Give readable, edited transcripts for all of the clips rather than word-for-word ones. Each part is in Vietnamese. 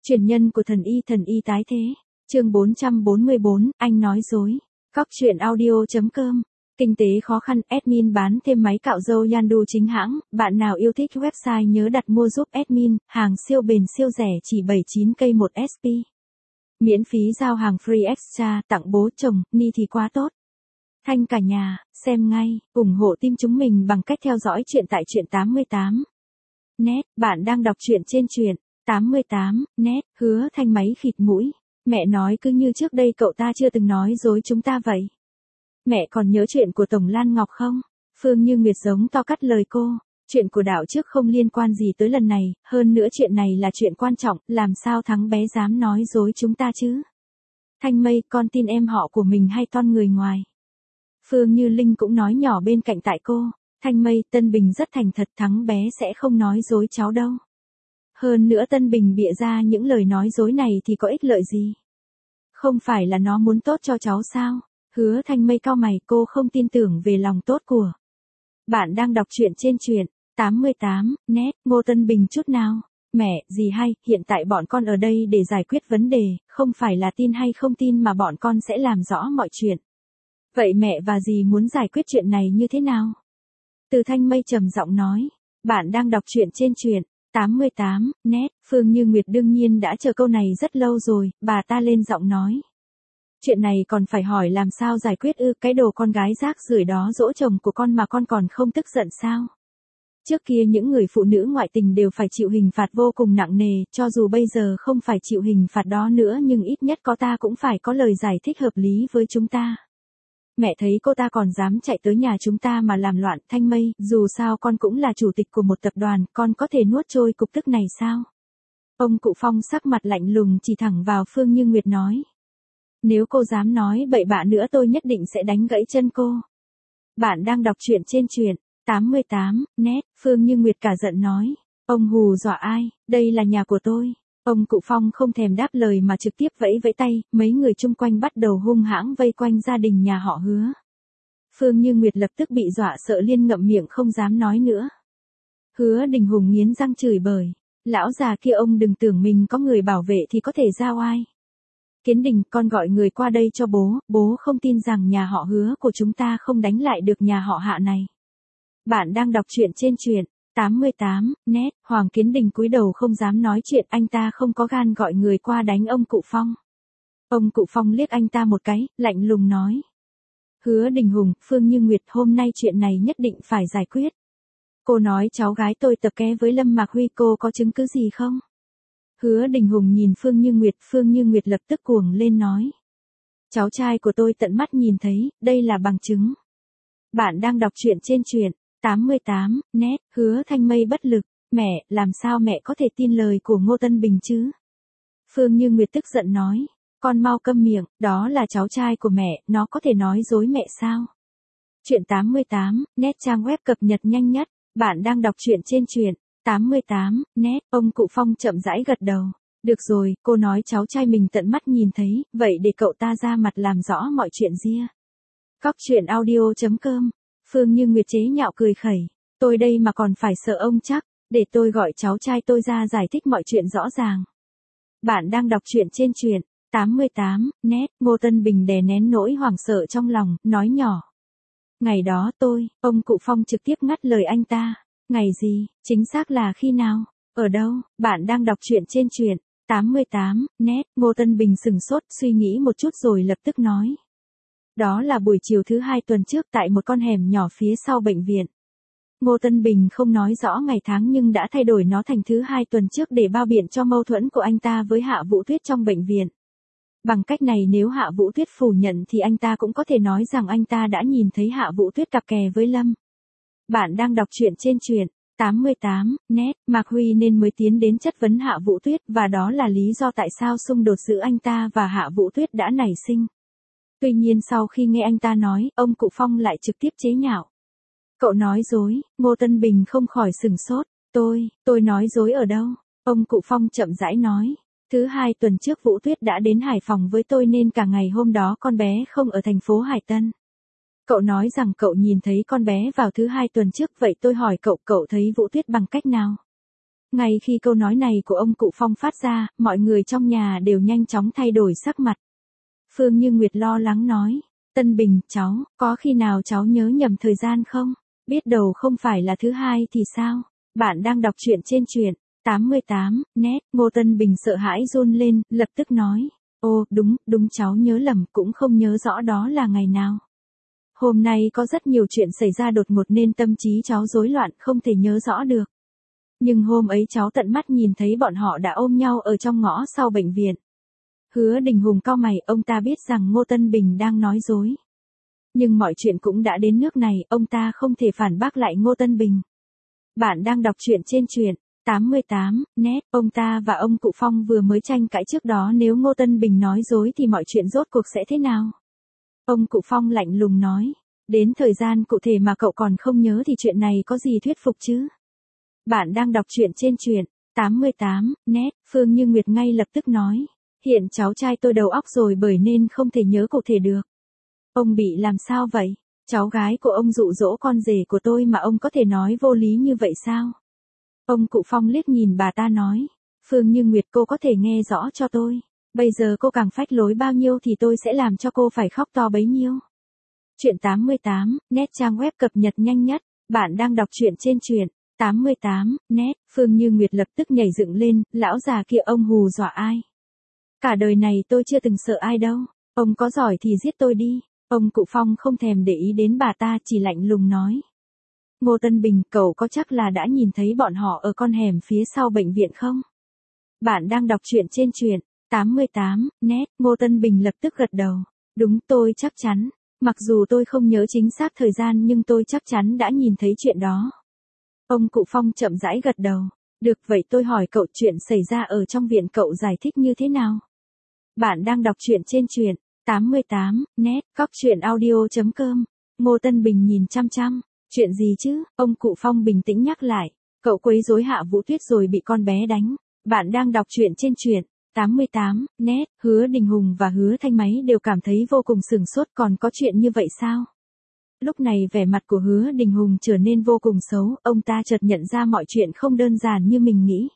Truyền nhân của thần y tái thế. Chương 444, anh nói dối. Góc truyện audio.com. Kinh tế khó khăn, admin bán thêm máy cạo râu Yandu chính hãng, bạn nào yêu thích website nhớ đặt mua giúp admin, hàng siêu bền siêu rẻ chỉ 79k một SP. Miễn phí giao hàng free extra, tặng bố chồng, ni thì quá tốt. Thanh cả nhà, xem ngay, ủng hộ team chúng mình bằng cách theo dõi chuyện tại truyện 88. Net, bạn đang đọc truyện trên truyện 88, net, Hứa Thanh máy khịt mũi. Mẹ nói cứ như trước đây cậu ta chưa từng nói dối chúng ta vậy. Mẹ còn nhớ chuyện của Tổng Lan Ngọc không? Phương Như Nguyệt giống to cắt lời cô. Chuyện của đạo trước không liên quan gì tới lần này, hơn nữa chuyện này là chuyện quan trọng, làm sao thằng bé dám nói dối chúng ta chứ? Thanh Mây, con tin em họ của mình hay ton người ngoài? Phương Như Linh cũng nói nhỏ bên cạnh tại cô. Thanh Mây, Tân Bình rất thành thật, thằng bé sẽ không nói dối cháu đâu. Hơn nữa Tân Bình bịa ra những lời nói dối này thì có ích lợi gì? Không phải là nó muốn tốt cho cháu sao? Hứa Thanh Mây cau mày, cô không tin tưởng về lòng tốt của. Bạn đang đọc truyện trên truyện 88, net, Ngô Tân Bình chút nào. Mẹ, gì hay, hiện tại bọn con ở đây để giải quyết vấn đề, không phải là tin hay không tin mà bọn con sẽ làm rõ mọi chuyện. Vậy mẹ và dì muốn giải quyết chuyện này như thế nào? Từ Thanh Mây trầm giọng nói. Bạn đang đọc truyện trên truyện 88, net, Phương Như Nguyệt đương nhiên đã chờ câu này rất lâu rồi, bà ta lên giọng nói. Chuyện này còn phải hỏi làm sao giải quyết ư, cái đồ con gái rác rưởi đó dỗ chồng của con mà con còn không tức giận sao? Trước kia những người phụ nữ ngoại tình đều phải chịu hình phạt vô cùng nặng nề, cho dù bây giờ không phải chịu hình phạt đó nữa nhưng ít nhất có ta cũng phải có lời giải thích hợp lý với chúng ta. Mẹ thấy cô ta còn dám chạy tới nhà chúng ta mà làm loạn. Thanh Mây, dù sao con cũng là chủ tịch của một tập đoàn, con có thể nuốt trôi cục tức này sao? Ông Cụ Phong sắc mặt lạnh lùng chỉ thẳng vào Phương Như Nguyệt nói. Nếu cô dám nói bậy bạ nữa tôi nhất định sẽ đánh gãy chân cô. Bạn đang đọc truyện trên truyện 88, net, Phương Như Nguyệt cả giận nói. Ông hù dọa ai, đây là nhà của tôi. Ông Cụ Phong không thèm đáp lời mà trực tiếp vẫy vẫy tay, mấy người chung quanh bắt đầu hung hãng vây quanh gia đình nhà họ Hứa. Phương Như Nguyệt lập tức bị dọa sợ liên ngậm miệng không dám nói nữa. Hứa Đình Hùng nghiến răng chửi bới. Lão già kia ông đừng tưởng mình có người bảo vệ thì có thể ra oai. Kiến Đình, con gọi người qua đây cho bố không tin rằng nhà họ Hứa của chúng ta không đánh lại được nhà họ Hạ này. Bạn đang đọc truyện trên truyện 88, net, Hoàng Kiến Đình cúi đầu không dám nói chuyện, anh ta không có gan gọi người qua đánh ông Cụ Phong. Ông Cụ Phong liếc anh ta một cái, lạnh lùng nói. Hứa Đình Hùng, Phương Như Nguyệt, hôm nay chuyện này nhất định phải giải quyết. Cô nói cháu gái tôi tập ké với Lâm Mạc Huy, cô có chứng cứ gì không? Hứa Đình Hùng nhìn Phương Như Nguyệt lập tức cuồng lên nói. Cháu trai của tôi tận mắt nhìn thấy, đây là bằng chứng. Bạn đang đọc truyện trên truyện 88, net, Hứa Thanh Mây bất lực. Mẹ, làm sao mẹ có thể tin lời của Ngô Tân Bình chứ? Phương Như Nguyệt tức giận nói. Con mau câm miệng, đó là cháu trai của mẹ, nó có thể nói dối mẹ sao? Truyện 88, net, trang web cập nhật nhanh nhất. Bạn đang đọc truyện trên truyện 88, net, ông Cụ Phong chậm rãi gật đầu. Được rồi, cô nói cháu trai mình tận mắt nhìn thấy, vậy để cậu ta ra mặt làm rõ mọi chuyện ria. Góc truyện audio.com. Phương Như Nguyệt chế nhạo cười khẩy. Tôi đây mà còn phải sợ ông chắc, để tôi gọi cháu trai tôi ra giải thích mọi chuyện rõ ràng. Bạn đang đọc truyện trên truyện 88, net, Ngô Tân Bình đè nén nỗi hoảng sợ trong lòng, nói nhỏ. Ngày đó ông Cụ Phong trực tiếp ngắt lời anh ta. Ngày gì, chính xác là khi nào, ở đâu? Bạn đang đọc truyện trên truyện 88, net, Ngô Tân Bình sừng sốt, suy nghĩ một chút rồi lập tức nói. Đó là buổi chiều thứ 2 tuần trước tại một con hẻm nhỏ phía sau bệnh viện. Ngô Tân Bình không nói rõ ngày tháng nhưng đã thay đổi nó thành thứ 2 tuần trước để bao biện cho mâu thuẫn của anh ta với Hạ Vũ Tuyết trong bệnh viện. Bằng cách này nếu Hạ Vũ Tuyết phủ nhận thì anh ta cũng có thể nói rằng anh ta đã nhìn thấy Hạ Vũ Tuyết cặp kè với Lâm. Bạn đang đọc truyện trên truyện 88, net, Mạc Huy nên mới tiến đến chất vấn Hạ Vũ Tuyết và đó là lý do tại sao xung đột giữa anh ta và Hạ Vũ Tuyết đã nảy sinh. Tuy nhiên sau khi nghe anh ta nói, ông Cụ Phong lại trực tiếp chế nhạo. Cậu nói dối, Ngô Tân Bình không khỏi sừng sốt. Tôi nói dối ở đâu? Ông Cụ Phong chậm rãi nói. Thứ 2 tuần trước Vũ Tuyết đã đến Hải Phòng với tôi nên cả ngày hôm đó con bé không ở thành phố Hải Tân. Cậu nói rằng cậu nhìn thấy con bé vào thứ 2 tuần trước, vậy tôi hỏi cậu thấy Vũ Tuyết bằng cách nào? Ngay khi câu nói này của ông cụ Phong phát ra, mọi người trong nhà đều nhanh chóng thay đổi sắc mặt. Phương Như Nguyệt lo lắng nói, Tân Bình, cháu, có khi nào cháu nhớ nhầm thời gian không? Biết đầu không phải là thứ hai thì sao? Bạn đang đọc truyện trên truyện 88, net, Ngô Tân Bình sợ hãi run lên, lập tức nói, ô, đúng cháu nhớ lầm, cũng không nhớ rõ đó là ngày nào. Hôm nay có rất nhiều chuyện xảy ra đột ngột nên tâm trí cháu rối loạn không thể nhớ rõ được. Nhưng hôm ấy cháu tận mắt nhìn thấy bọn họ đã ôm nhau ở trong ngõ sau bệnh viện. Hứa Đình Hùng cau mày, ông ta biết rằng Ngô Tân Bình đang nói dối. Nhưng mọi chuyện cũng đã đến nước này, ông ta không thể phản bác lại Ngô Tân Bình. Bạn đang đọc truyện trên truyện 88, net, ông ta và ông cụ Phong vừa mới tranh cãi trước đó, nếu Ngô Tân Bình nói dối thì mọi chuyện rốt cuộc sẽ thế nào? Ông cụ Phong lạnh lùng nói, đến thời gian cụ thể mà cậu còn không nhớ thì chuyện này có gì thuyết phục chứ? Bạn đang đọc truyện trên truyện 88, net, Phương Như Nguyệt ngay lập tức nói, hiện cháu trai tôi đầu óc rồi bởi nên không thể nhớ cụ thể được. Ông bị làm sao vậy? Cháu gái của ông dụ dỗ con rể của tôi mà ông có thể nói vô lý như vậy sao? Ông cụ Phong liếc nhìn bà ta nói, Phương Như Nguyệt, cô có thể nghe rõ cho tôi. Bây giờ cô càng phách lối bao nhiêu thì tôi sẽ làm cho cô phải khóc to bấy nhiêu. Truyện 88, net, trang web cập nhật nhanh nhất. Bạn đang đọc truyện trên truyện 88, net. Phương Như Nguyệt lập tức nhảy dựng lên, lão già kia ông hù dọa ai? Cả đời này tôi chưa từng sợ ai đâu. Ông có giỏi thì giết tôi đi. Ông cụ Phong không thèm để ý đến bà ta, chỉ lạnh lùng nói. Ngô Tân Bình, cậu có chắc là đã nhìn thấy bọn họ ở con hẻm phía sau bệnh viện không? Bạn đang đọc truyện trên truyện 88, net. Ngô Tân Bình lập tức gật đầu. Đúng, tôi chắc chắn. Mặc dù tôi không nhớ chính xác thời gian nhưng tôi chắc chắn đã nhìn thấy chuyện đó. Ông cụ Phong chậm rãi gật đầu. Được, vậy tôi hỏi cậu, chuyện xảy ra ở trong viện cậu giải thích như thế nào? Bạn đang đọc truyện trên truyện 88, net, coctruyện.audio.com. Ngô Tân Bình nhìn chăm chăm. Chuyện gì chứ? Ông cụ Phong bình tĩnh nhắc lại. Cậu quấy rối Hạ Vũ Tuyết rồi bị con bé đánh. Bạn đang đọc truyện trên truyện 88, net. Hứa Đình Hùng và Hứa Thanh Máy đều cảm thấy vô cùng sửng sốt, còn có chuyện như vậy sao? Lúc này vẻ mặt của Hứa Đình Hùng trở nên vô cùng xấu, ông ta chợt nhận ra mọi chuyện không đơn giản như mình nghĩ.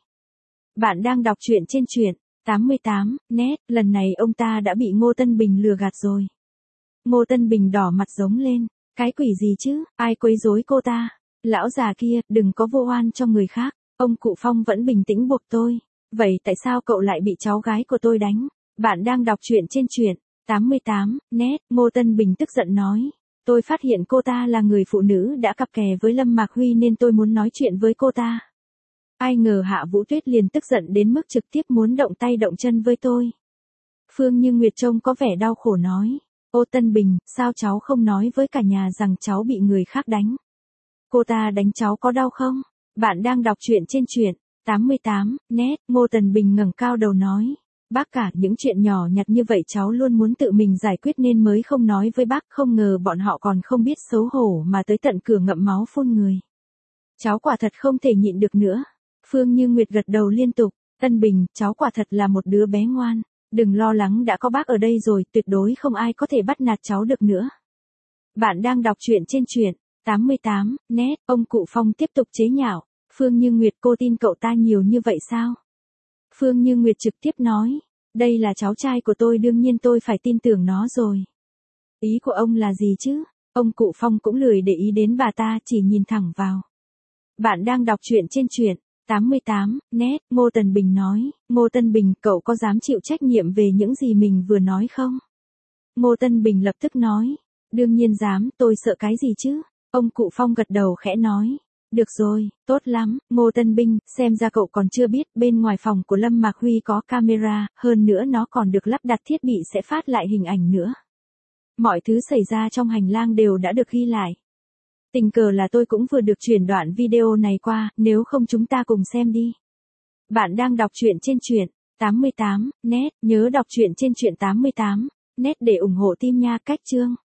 Bạn đang đọc truyện trên truyện 88, net. Lần này ông ta đã bị Ngô Tân Bình lừa gạt rồi. Ngô Tân Bình đỏ mặt giống lên. Cái quỷ gì chứ, ai quấy rối cô ta? Lão già kia, đừng có vô oan cho người khác. Ông cụ Phong vẫn bình tĩnh buộc tôi. Vậy tại sao cậu lại bị cháu gái của tôi đánh? Bạn đang đọc truyện trên truyện 88, net. Ngô Tân Bình tức giận nói. Tôi phát hiện cô ta là người phụ nữ đã cặp kè với Lâm Mạc Huy nên tôi muốn nói chuyện với cô ta. Ai ngờ Hạ Vũ Tuyết liền tức giận đến mức trực tiếp muốn động tay động chân với tôi. Phương Như Nguyệt trông có vẻ đau khổ nói. Ô Tân Bình, sao cháu không nói với cả nhà rằng cháu bị người khác đánh? Cô ta đánh cháu có đau không? Bạn đang đọc truyện trên truyện 88, net. Ngô Tân Bình ngẩng cao đầu nói. Bác cả, những chuyện nhỏ nhặt như vậy cháu luôn muốn tự mình giải quyết nên mới không nói với bác, không ngờ bọn họ còn không biết xấu hổ mà tới tận cửa ngậm máu phun người. Cháu quả thật không thể nhịn được nữa. Phương Như Nguyệt gật đầu liên tục. Tân Bình, cháu quả thật là một đứa bé ngoan. Đừng lo lắng, đã có bác ở đây rồi, tuyệt đối không ai có thể bắt nạt cháu được nữa. Bạn đang đọc truyện trên truyện 88, net. Ông cụ Phong tiếp tục chế nhạo. Phương Như Nguyệt, cô tin cậu ta nhiều như vậy sao? Phương Như Nguyệt trực tiếp nói. Đây là cháu trai của tôi, đương nhiên tôi phải tin tưởng nó rồi. Ý của ông là gì chứ? Ông cụ Phong cũng lười để ý đến bà ta, chỉ nhìn thẳng vào. Bạn đang đọc truyện trên truyện 88, net. Ngô Tân Bình nói. Ngô Tân Bình, cậu có dám chịu trách nhiệm về những gì mình vừa nói không? Ngô Tân Bình lập tức nói. Đương nhiên dám, tôi sợ cái gì chứ? Ông cụ Phong gật đầu khẽ nói. Được rồi, tốt lắm, Ngô Tân Bình, xem ra cậu còn chưa biết, bên ngoài phòng của Lâm Mạc Huy có camera, hơn nữa nó còn được lắp đặt thiết bị sẽ phát lại hình ảnh nữa. Mọi thứ xảy ra trong hành lang đều đã được ghi lại. Tình cờ là tôi cũng vừa được truyền đoạn video này qua, nếu không chúng ta cùng xem đi. Bạn đang đọc truyện trên truyện 88, net. Nhớ đọc truyện trên truyện 88, net để ủng hộ team nha. Cách chương